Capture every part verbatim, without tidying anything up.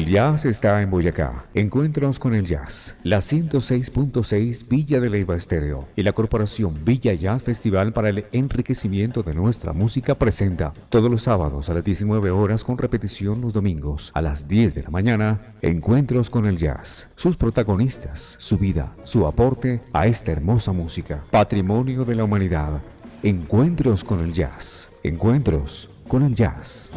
jazz está en Boyacá. Encuentros con el jazz. La ciento seis punto seis Villa de Leyva Estéreo y la Corporación Villa Jazz Festival para el enriquecimiento de nuestra música presenta todos los sábados a las diecinueve horas con repetición los domingos a las diez de la mañana. Encuentros con el jazz. Sus protagonistas, su vida, su aporte a esta hermosa música. Patrimonio de la humanidad. Encuentros con el jazz. Encuentros con el jazz.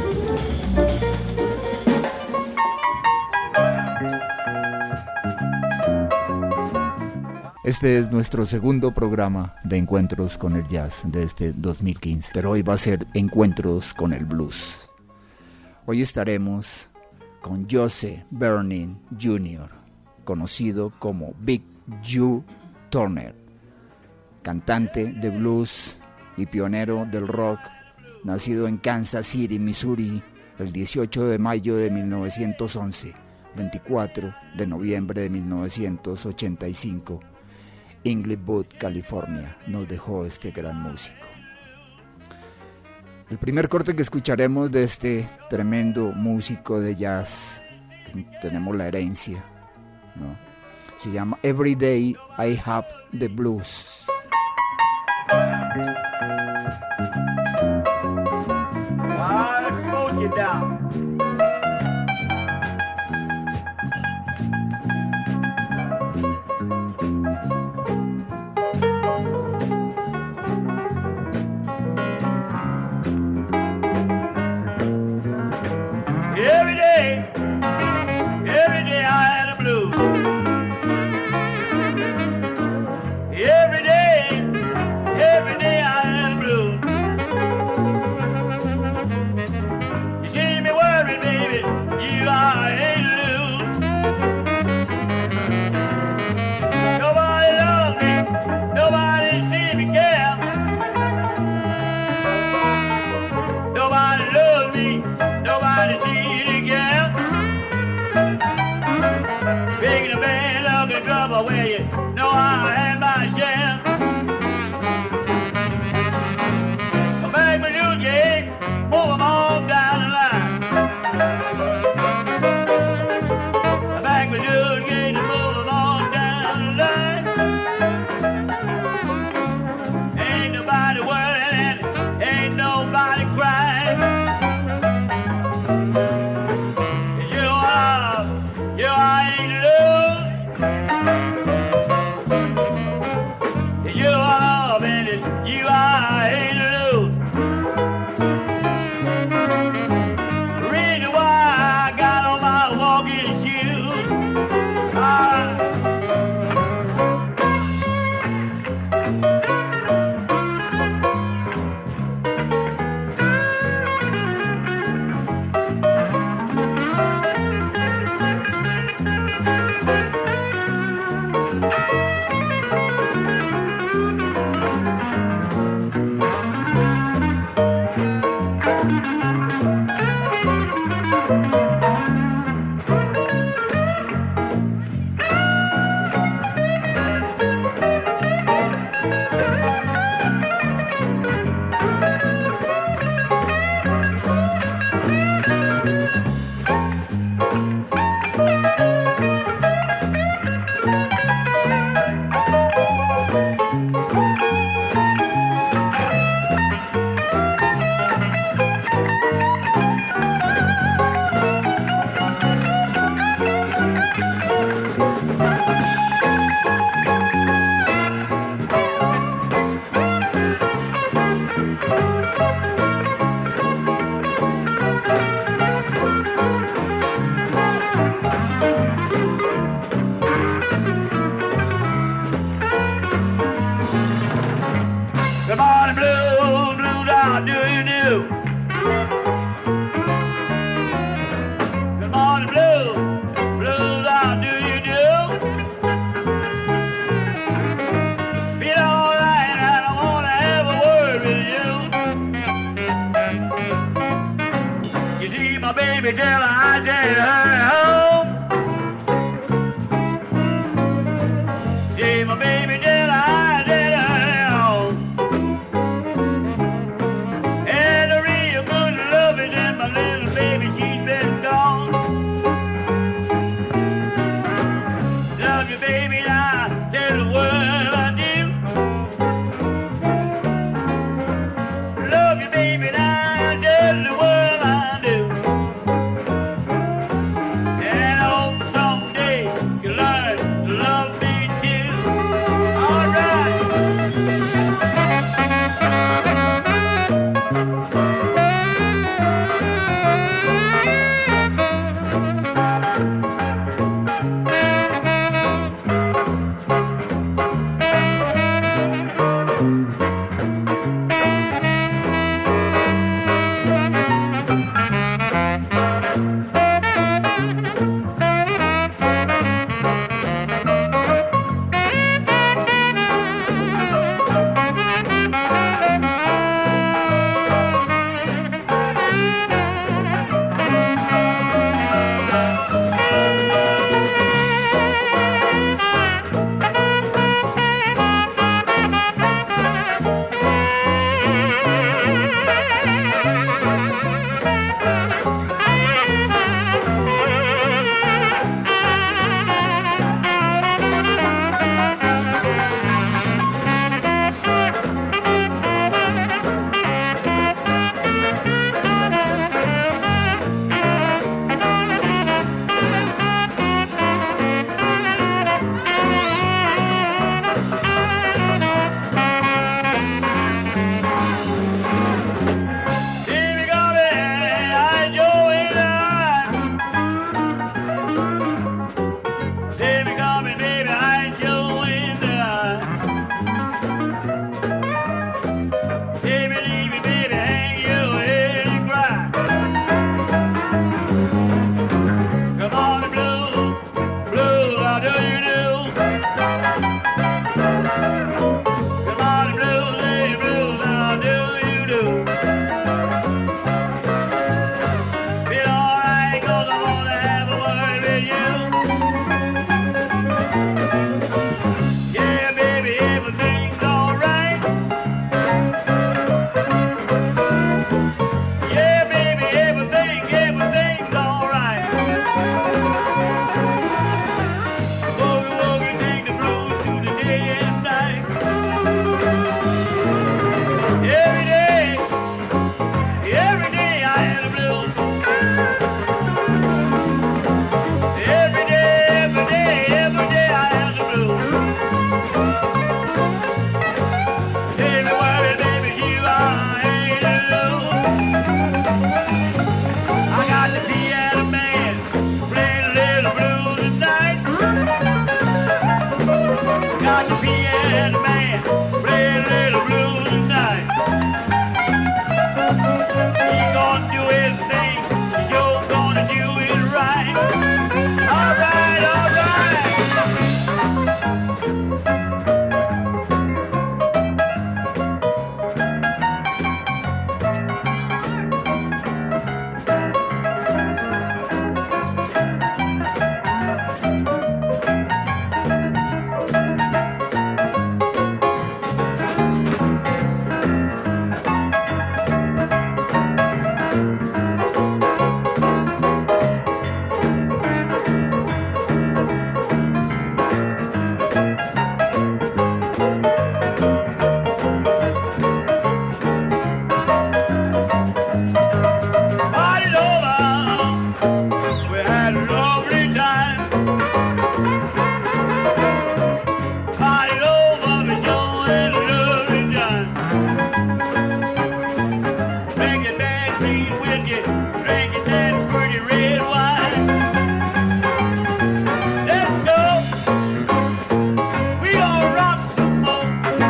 Este es nuestro segundo programa de Encuentros con el Jazz de este dos mil quince, pero hoy va a ser Encuentros con el Blues. Hoy estaremos con Jose Bernin junior, conocido como Big Joe Turner, cantante de blues y pionero del rock, nacido en Kansas City, Missouri, el dieciocho de mayo de mil novecientos once, veinticuatro de noviembre de mil novecientos ochenta y cinco, Inglewood, California, nos dejó este gran músico. El primer corte que escucharemos de este tremendo músico de jazz, que tenemos la herencia, ¿no? Se llama Every Day I Have the Blues. I'll slow you down. Every day, every day I had a blues. Every day, every day I had a blues. You see me worried, baby, you are ain't lose. Nobody loves me, nobody sees me care. Nobody loves me, nobody sees me care. Taking a bad luck and trouble where you know I had my share. I beg my new gate, move them all down the line. I beg my new gate and move them all down the line. Ain't nobody worrying, ain't nobody crying. You are, you ain't lose. You are, baby, you are ain't lose. The reason why I got on my walking shoes. I, Good morning, blues, blues, how do you do? Good morning, blues, blues, how do you do? Feel all right, I don't want to have a word with you. You see my baby till I take her home. See my baby till I take her home. And the real good love is in my little baby, she's been gone. wine. Drink it that green whiskey, drink it that pretty red wine. Let's go. We gonna rock some more.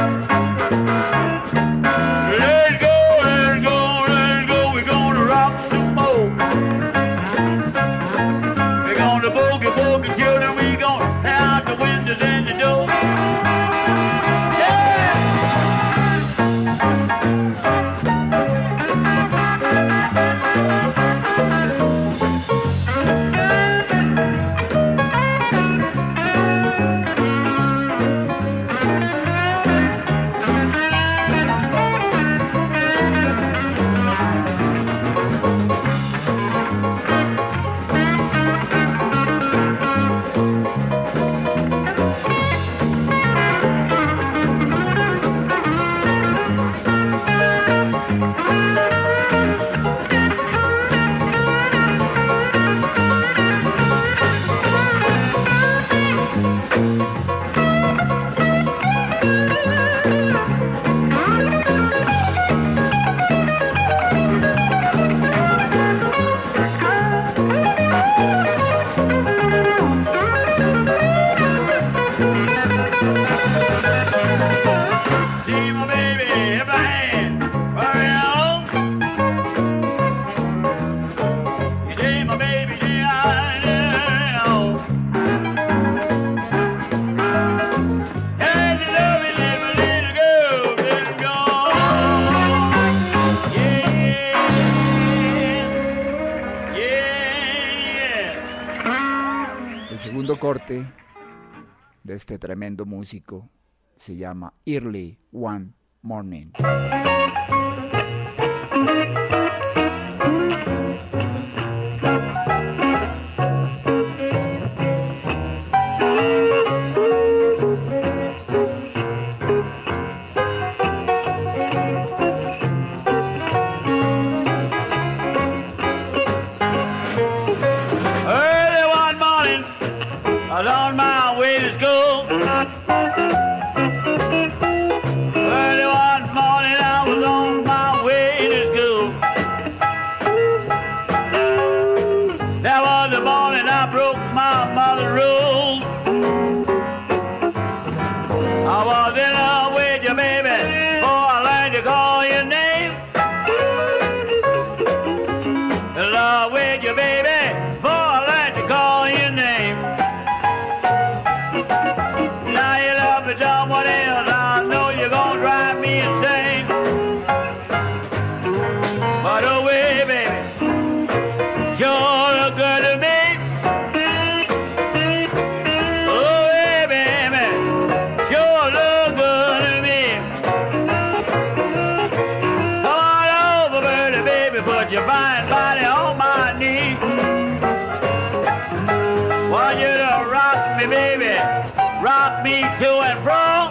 Let's go, let's go, let's go. We gonna rock some more. We gonna boogie, boogie, children. We gonna out the windows and the door. Corte de este tremendo músico se llama Early One Morning. On my way to school. Early one morning I was on my way to school. That was the morning I broke my mother's rules. I was in love with you, baby, before I learned to call your name. In love with you, baby, before I learned to call your name. Now you love me someone else, I know you're gonna drive me insane. But oh wait, baby, sure look good to me. Oh hey, baby, sure look good to me. Come on over, birdie, baby, put your fine body on my knee. Want you to rock me, baby, rock me to and fro.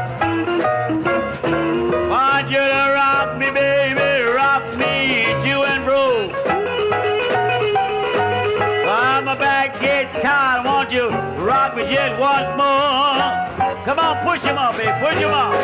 Want you to rock me, baby, rock me to and fro. I'm a back get tired, won't you rock me just once more? Come on, push him up, baby, push him up.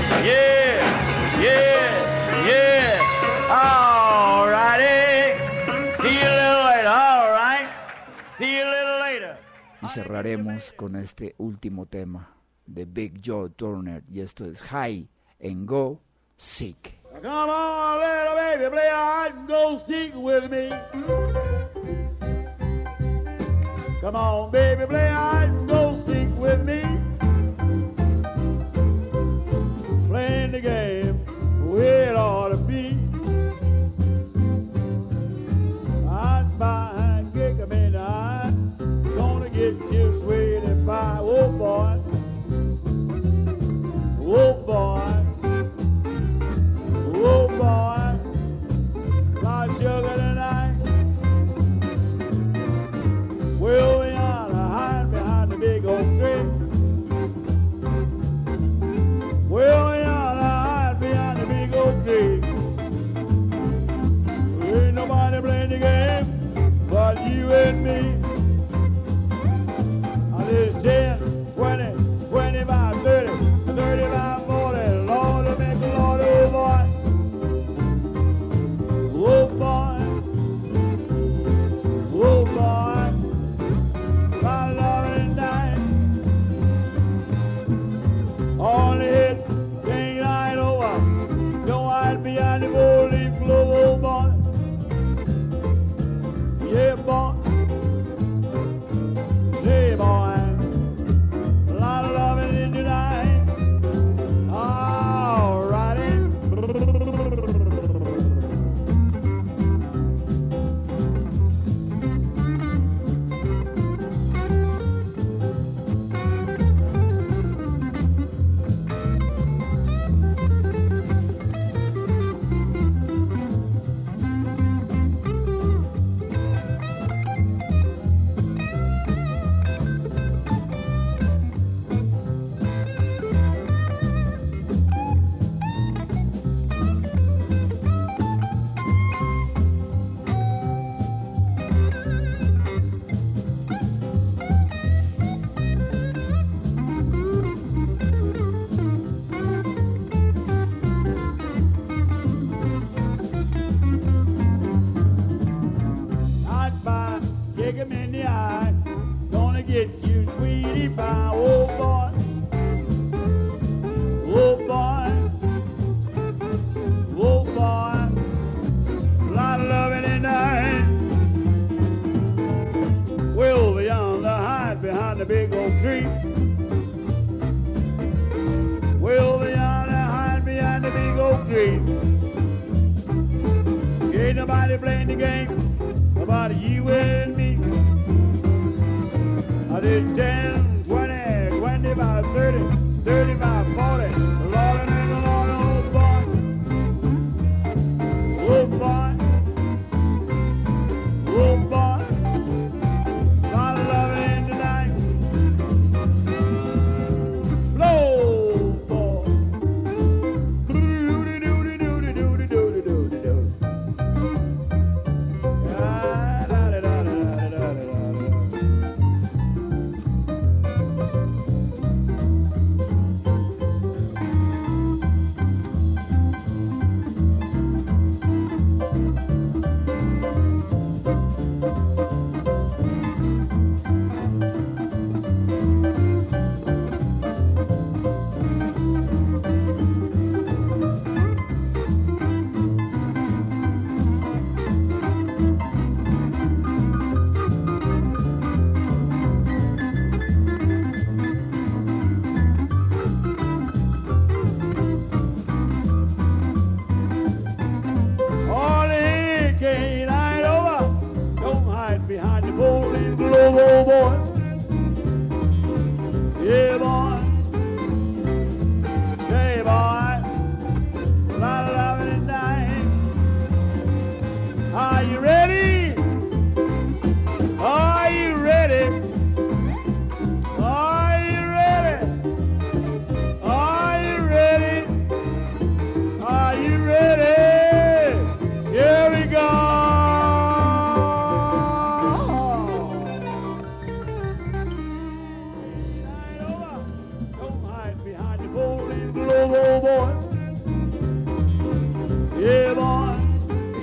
Yeah, yeah, yeah. All righty. See you a little later. All right. See you a little later. Y cerraremos con este último tema de Big Joe Turner, y esto es High and Go Seek. Come on, little baby, play hide and go seek with me. Come on, baby, play hide and go seek with me. Playing the game where it ought to be. I'm behind, kick 'em in the eye. Gonna get you sweet and pie. Oh boy, oh boy, oh boy, lot of sugar tonight. Well, we ought to hide behind the big oak tree. Well, we ought to hide behind the big oak tree. Ain't nobody playing the game but you and me. It's ten, twenty, twenty-five, thirty, thirty-five, forty. Lord, to make a Lord, oh boy. Oh boy. Oh boy. My love and dying. On the head, can't hide over. Don't hide behind the gold leaf glove, oh boy. Yeah, boy. Say, boy.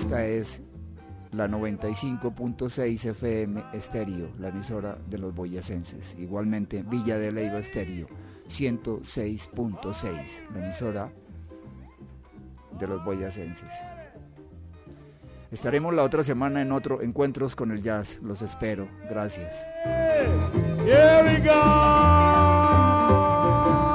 Esta es la noventa y cinco punto seis F M Estéreo, la emisora de los boyacenses. Igualmente Villa de Leyva Estéreo, ciento seis punto seis, la emisora de los boyacenses. Estaremos la otra semana en otro Encuentros con el Jazz. Los espero. Gracias. Here we go.